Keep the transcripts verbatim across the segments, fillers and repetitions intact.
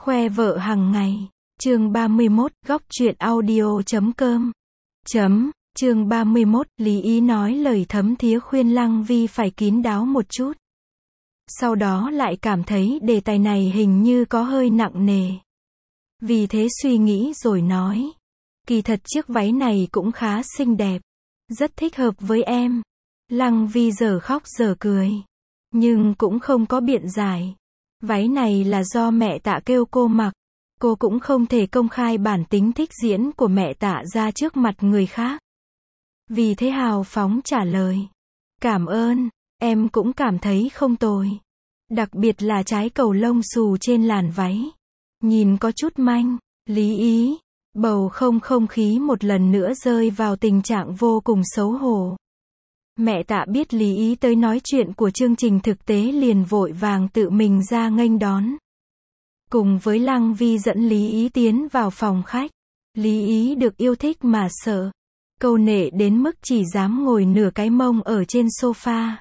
Khoe vợ hàng ngày. Chương ba mươi mốt, góc truyện audio chấm com. Chấm, chương ba mươi mốt, Lý Ý nói lời thấm thía khuyên Lăng Vi phải kín đáo một chút. Sau đó lại cảm thấy đề tài này hình như có hơi nặng nề. Vì thế suy nghĩ rồi nói. Kỳ thật chiếc váy này cũng khá xinh đẹp. Rất thích hợp với em. Lăng Vi giờ khóc giờ cười. Nhưng cũng không có biện giải. Váy này là do mẹ Tạ kêu cô mặc. Cô cũng không thể công khai bản tính thích diễn của mẹ Tạ ra trước mặt người khác. Vì thế hào phóng trả lời. Cảm ơn, em cũng cảm thấy không tồi. Đặc biệt là trái cầu lông xù trên làn váy. Nhìn có chút manh. Lý Ý. Bầu không không khí một lần nữa rơi vào tình trạng vô cùng xấu hổ. Mẹ Tạ biết Lý Ý tới nói chuyện của chương trình thực tế liền vội vàng tự mình ra nghênh đón. Cùng với Lăng Vi dẫn Lý Ý tiến vào phòng khách. Lý Ý được yêu thích mà sợ. Câu nệ đến mức chỉ dám ngồi nửa cái mông ở trên sofa.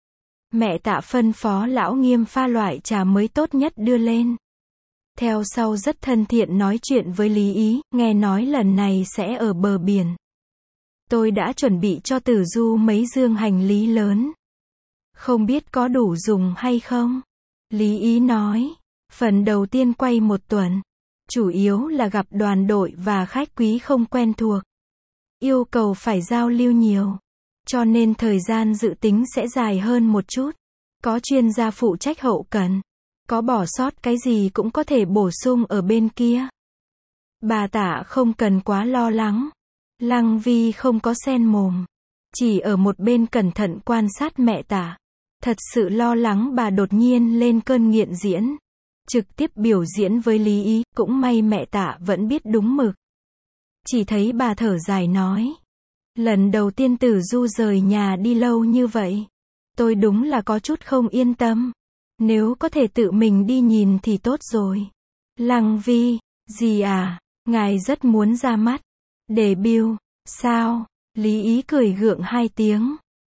Mẹ Tạ phân phó lão Nghiêm pha loại trà mới tốt nhất đưa lên. Theo sau rất thân thiện nói chuyện với Lý Ý, nghe nói lần này sẽ ở bờ biển. Tôi đã chuẩn bị cho Tử Du mấy dương hành lý lớn. Không biết có đủ dùng hay không? Lý Ý nói. Phần đầu tiên quay một tuần. Chủ yếu là gặp đoàn đội và khách quý không quen thuộc. Yêu cầu phải giao lưu nhiều. Cho nên thời gian dự tính sẽ dài hơn một chút. Có chuyên gia phụ trách hậu cần. Có bỏ sót cái gì cũng có thể bổ sung ở bên kia. Bà Tạ không cần quá lo lắng. Lăng Vi không có xen mồm. Chỉ ở một bên cẩn thận quan sát mẹ Tạ. Thật sự lo lắng bà đột nhiên lên cơn nghiện diễn. Trực tiếp biểu diễn với Lý Ý, cũng may mẹ Tạ vẫn biết đúng mực. Chỉ thấy bà thở dài nói. Lần đầu tiên Tử Du rời nhà đi lâu như vậy. Tôi đúng là có chút không yên tâm. Nếu có thể tự mình đi nhìn thì tốt rồi. Lăng Vi, gì à, ngài rất muốn ra mắt. Debut, sao? Lý Ý cười gượng hai tiếng.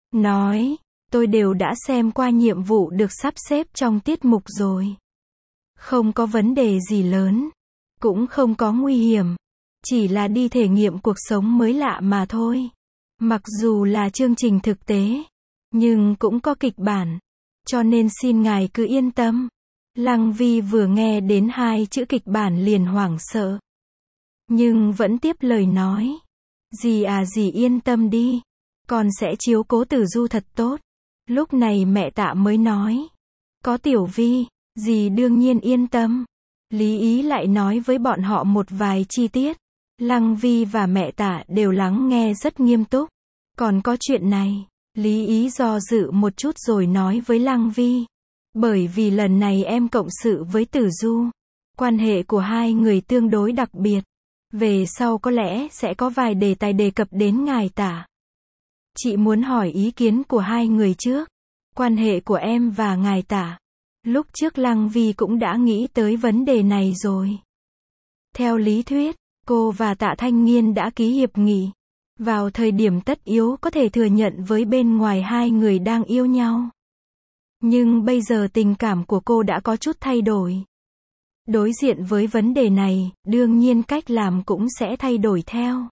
Nói, tôi đều đã xem qua nhiệm vụ được sắp xếp trong tiết mục rồi. Không có vấn đề gì lớn. Cũng không có nguy hiểm. Chỉ là đi thể nghiệm cuộc sống mới lạ mà thôi. Mặc dù là chương trình thực tế. Nhưng cũng có kịch bản. Cho nên xin ngài cứ yên tâm. Lăng Vi vừa nghe đến hai chữ kịch bản liền hoảng sợ. Nhưng vẫn tiếp lời nói. Dì à dì yên tâm đi. Con sẽ chiếu cố Tử Du thật tốt. Lúc này mẹ Tạ mới nói. Có Tiểu Vi, dì đương nhiên yên tâm. Lý Ý lại nói với bọn họ một vài chi tiết. Lăng Vi và mẹ Tạ đều lắng nghe rất nghiêm túc. Còn có chuyện này. Lý Ý do dự một chút rồi nói với Lăng Vi. Bởi vì lần này em cộng sự với Tử Du. Quan hệ của hai người tương đối đặc biệt. Về sau có lẽ sẽ có vài đề tài đề cập đến ngài Tạ. Chị muốn hỏi ý kiến của hai người trước. Quan hệ của em và ngài Tạ. Lúc trước Lăng Vi cũng đã nghĩ tới vấn đề này rồi. Theo lý thuyết, cô và Tạ Thanh Nghiên đã ký hiệp nghị. Vào thời điểm tất yếu có thể thừa nhận với bên ngoài hai người đang yêu nhau. Nhưng bây giờ tình cảm của cô đã có chút thay đổi. Đối diện với vấn đề này, đương nhiên cách làm cũng sẽ thay đổi theo.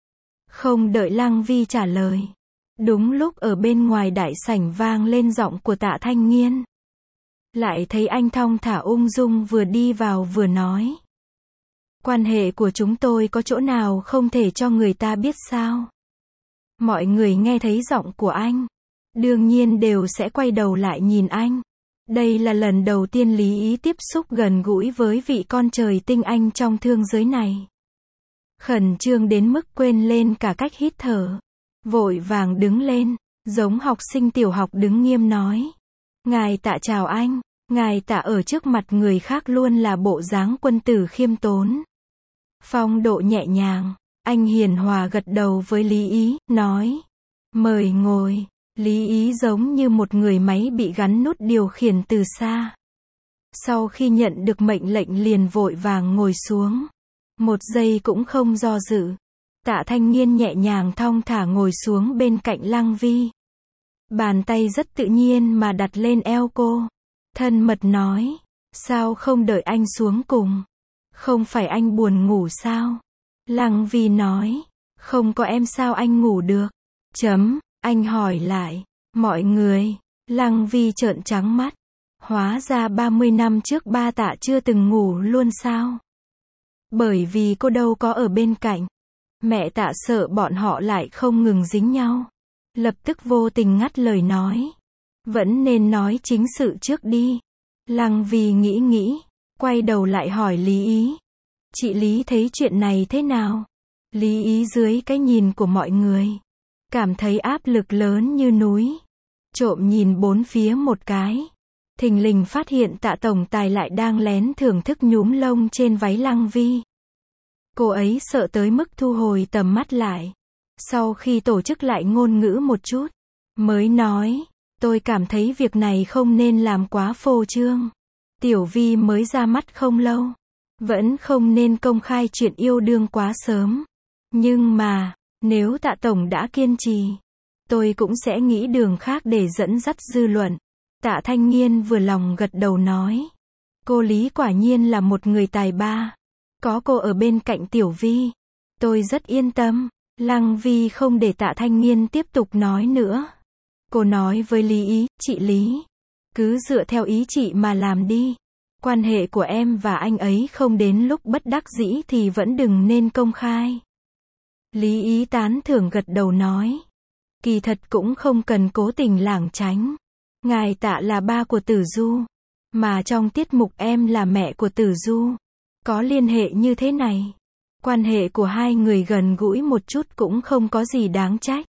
Không đợi Lăng Vi trả lời. Đúng lúc ở bên ngoài đại sảnh vang lên giọng của Tạ Thanh Nghiên. Lại thấy anh thong thả ung dung vừa đi vào vừa nói. Quan hệ của chúng tôi có chỗ nào không thể cho người ta biết sao? Mọi người nghe thấy giọng của anh. Đương nhiên đều sẽ quay đầu lại nhìn anh. Đây là lần đầu tiên Lý Ý tiếp xúc gần gũi với vị con trời tinh anh trong thương giới này. Khẩn trương đến mức quên lên cả cách hít thở. Vội vàng đứng lên, giống học sinh tiểu học đứng nghiêm nói. Ngài Tạ chào anh. Ngài Tạ ở trước mặt người khác luôn là bộ dáng quân tử khiêm tốn. Phong độ nhẹ nhàng. Anh hiền hòa gật đầu với Lý Ý, nói. Mời ngồi. Lý Ý giống như một người máy bị gắn nút điều khiển từ xa. Sau khi nhận được mệnh lệnh liền vội vàng ngồi xuống. Một giây cũng không do dự. Tạ Thanh Nghiên nhẹ nhàng thong thả ngồi xuống bên cạnh Lăng Vi. Bàn tay rất tự nhiên mà đặt lên eo cô. Thân mật nói. Sao không đợi anh xuống cùng? Không phải anh buồn ngủ sao? Lăng Vi nói. Không có em sao anh ngủ được? Chấm, anh hỏi lại. Mọi người. Lăng Vi trợn trắng mắt. Hóa ra ba mươi năm trước ba Tạ chưa từng ngủ luôn sao? Bởi vì cô đâu có ở bên cạnh. Mẹ Tạ sợ bọn họ lại không ngừng dính nhau. Lập tức vô tình ngắt lời nói. Vẫn nên nói chính sự trước đi. Lăng Vi nghĩ nghĩ, quay đầu lại hỏi Lý Ý. Chị Lý thấy chuyện này thế nào? Lý Ý dưới cái nhìn của mọi người, cảm thấy áp lực lớn như núi. Trộm nhìn bốn phía một cái. Thình lình phát hiện Tạ tổng tài lại đang lén thưởng thức nhúm lông trên váy Lăng Vi. Cô ấy sợ tới mức thu hồi tầm mắt lại. Sau khi tổ chức lại ngôn ngữ một chút, mới nói, tôi cảm thấy việc này không nên làm quá phô trương. Tiểu Vi mới ra mắt không lâu, vẫn không nên công khai chuyện yêu đương quá sớm. Nhưng mà, nếu Tạ tổng đã kiên trì, tôi cũng sẽ nghĩ đường khác để dẫn dắt dư luận. Tạ Thanh Nghiên vừa lòng gật đầu nói. Cô Lý quả nhiên là một người tài ba. Có cô ở bên cạnh Tiểu Vi, tôi rất yên tâm. Lăng Vi không để Tạ Thanh Nghiên tiếp tục nói nữa. Cô nói với Lý Ý, chị Lý, cứ dựa theo ý chị mà làm đi. Quan hệ của em và anh ấy không đến lúc bất đắc dĩ thì vẫn đừng nên công khai. Lý Ý tán thưởng gật đầu nói. Kỳ thật cũng không cần cố tình lảng tránh. Ngài Tạ là ba của Tử Du, mà trong tiết mục em là mẹ của Tử Du. Có liên hệ như thế này. Quan hệ của hai người gần gũi một chút cũng không có gì đáng trách.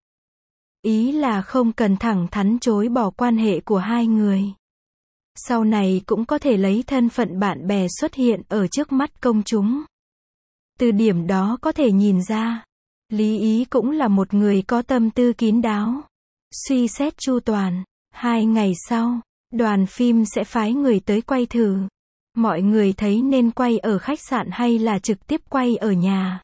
Ý là không cần thẳng thắn chối bỏ quan hệ của hai người. Sau này cũng có thể lấy thân phận bạn bè xuất hiện ở trước mắt công chúng. Từ điểm đó có thể nhìn ra, Lý Ý cũng là một người có tâm tư kín đáo, suy xét chu toàn. Hai ngày sau, đoàn phim sẽ phái người tới quay thử. Mọi người thấy nên quay ở khách sạn hay là trực tiếp quay ở nhà?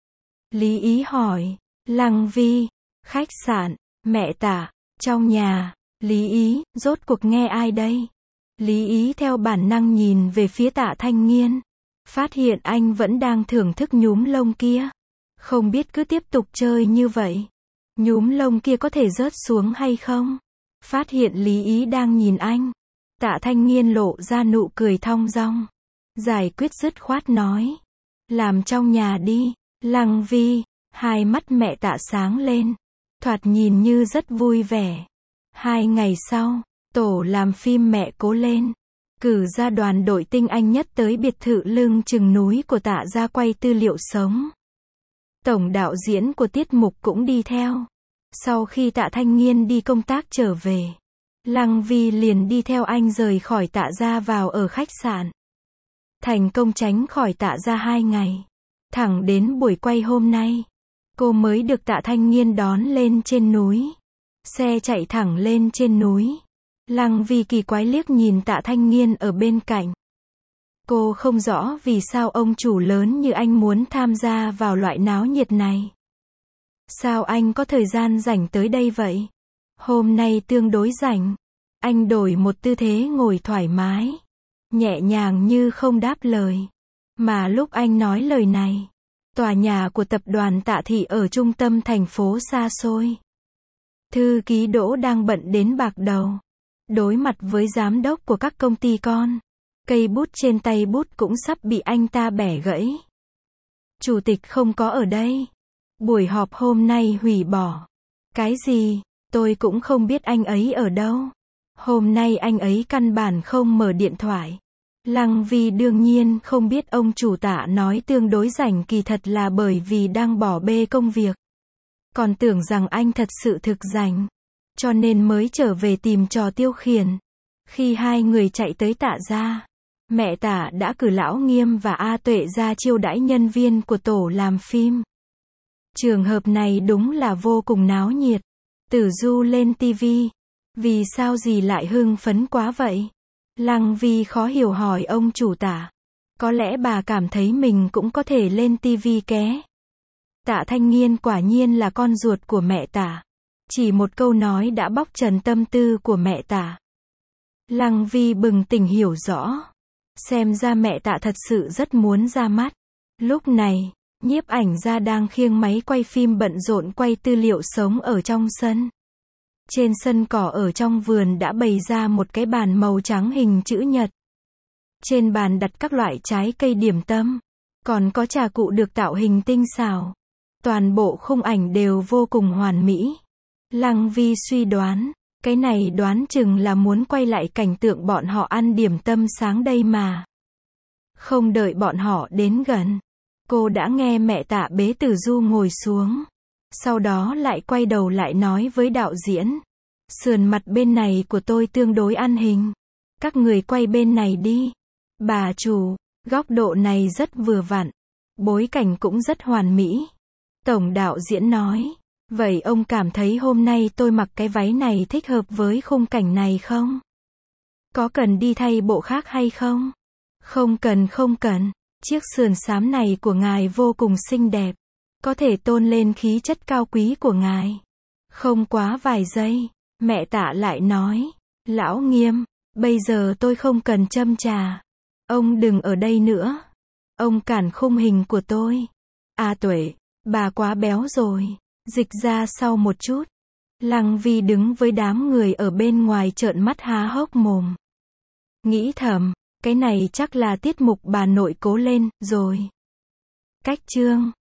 Lý Ý hỏi. Lăng Vi. Khách sạn. Mẹ Tạ. Trong nhà. Lý Ý, rốt cuộc nghe ai đây? Lý Ý theo bản năng nhìn về phía Tạ Thanh Nghiên. Phát hiện anh vẫn đang thưởng thức nhúm lông kia. Không biết cứ tiếp tục chơi như vậy, nhúm lông kia có thể rớt xuống hay không? Phát hiện Lý Ý đang nhìn anh. Tạ Thanh Nghiên lộ ra nụ cười thong dong. Giải quyết dứt khoát nói. Làm trong nhà đi. Lăng Vi. Hai mắt mẹ Tạ sáng lên. Thoạt nhìn như rất vui vẻ. Hai ngày sau, tổ làm phim Mẹ Cố Lên cử ra đoàn đội tinh anh nhất tới biệt thự lưng chừng núi của Tạ ra quay tư liệu sống. Tổng đạo diễn của tiết mục cũng đi theo. Sau khi Tạ Thanh Nghiên đi công tác trở về, Lăng Vi liền đi theo anh rời khỏi Tạ ra vào ở khách sạn. Thành công tránh khỏi Tạ ra hai ngày. Thẳng đến buổi quay hôm nay, cô mới được Tạ Thanh Nghiên đón lên trên núi. Xe chạy thẳng lên trên núi. Lăng Vi kỳ quái liếc nhìn Tạ Thanh Nghiên ở bên cạnh. Cô không rõ vì sao ông chủ lớn như anh muốn tham gia vào loại náo nhiệt này. Sao anh có thời gian rảnh tới đây vậy? Hôm nay tương đối rảnh. Anh đổi một tư thế ngồi thoải mái, nhẹ nhàng như không đáp lời. Mà lúc anh nói lời này, tòa nhà của tập đoàn Tạ Thị ở trung tâm thành phố xa xôi. Thư ký Đỗ đang bận đến bạc đầu. Đối mặt với giám đốc của các công ty con, cây bút trên tay bút cũng sắp bị anh ta bẻ gãy. Chủ tịch không có ở đây. Buổi họp hôm nay hủy bỏ. Cái gì? Tôi cũng không biết anh ấy ở đâu. Hôm nay anh ấy căn bản không mở điện thoại. Lăng Vi đương nhiên không biết ông chủ Tạ nói tương đối rảnh kỳ thật là bởi vì đang bỏ bê công việc. Còn tưởng rằng anh thật sự thực rảnh, cho nên mới trở về tìm trò tiêu khiển. Khi hai người chạy tới Tạ gia, mẹ Tạ đã cử Lão Nghiêm và A Tuệ ra chiêu đãi nhân viên của tổ làm phim. Trường hợp này đúng là vô cùng náo nhiệt. Tử Du lên tivi. Vì sao gì lại hưng phấn quá vậy? Lăng Vi khó hiểu hỏi ông chủ Tạ. Có lẽ bà cảm thấy mình cũng có thể lên tivi ké. Tạ Thanh Nghiên quả nhiên là con ruột của mẹ Tạ. Chỉ một câu nói đã bóc trần tâm tư của mẹ Tạ. Lăng Vi bừng tỉnh hiểu rõ. Xem ra mẹ Tạ thật sự rất muốn ra mắt. Lúc này, nhiếp ảnh gia đang khiêng máy quay phim bận rộn quay tư liệu sống ở trong sân. Trên sân cỏ ở trong vườn đã bày ra một cái bàn màu trắng hình chữ nhật. Trên bàn đặt các loại trái cây điểm tâm, còn có trà cụ được tạo hình tinh xảo. Toàn bộ khung ảnh đều vô cùng hoàn mỹ. Lăng Vi suy đoán, cái này đoán chừng là muốn quay lại cảnh tượng bọn họ ăn điểm tâm sáng đây mà. Không đợi bọn họ đến gần, cô đã nghe mẹ Tạ bế Tử Du ngồi xuống. Sau đó lại quay đầu lại nói với đạo diễn. Sườn mặt bên này của tôi tương đối ăn hình. Các người quay bên này đi. Bà chủ, góc độ này rất vừa vặn. Bối cảnh cũng rất hoàn mỹ. Tổng đạo diễn nói. Vậy ông cảm thấy hôm nay tôi mặc cái váy này thích hợp với khung cảnh này không? Có cần đi thay bộ khác hay không? Không cần không cần. Chiếc sườn xám này của ngài vô cùng xinh đẹp. Có thể tôn lên khí chất cao quý của ngài. Không quá vài giây, mẹ Tạ lại nói. Lão Nghiêm, bây giờ tôi không cần châm trà. Ông đừng ở đây nữa. Ông cản khung hình của tôi. À Tuệ, bà quá béo rồi. Dịch ra sau một chút. Lăng Vi đứng với đám người ở bên ngoài trợn mắt há hốc mồm. Nghĩ thầm, cái này chắc là tiết mục bà nội cố lên, rồi. Cách chương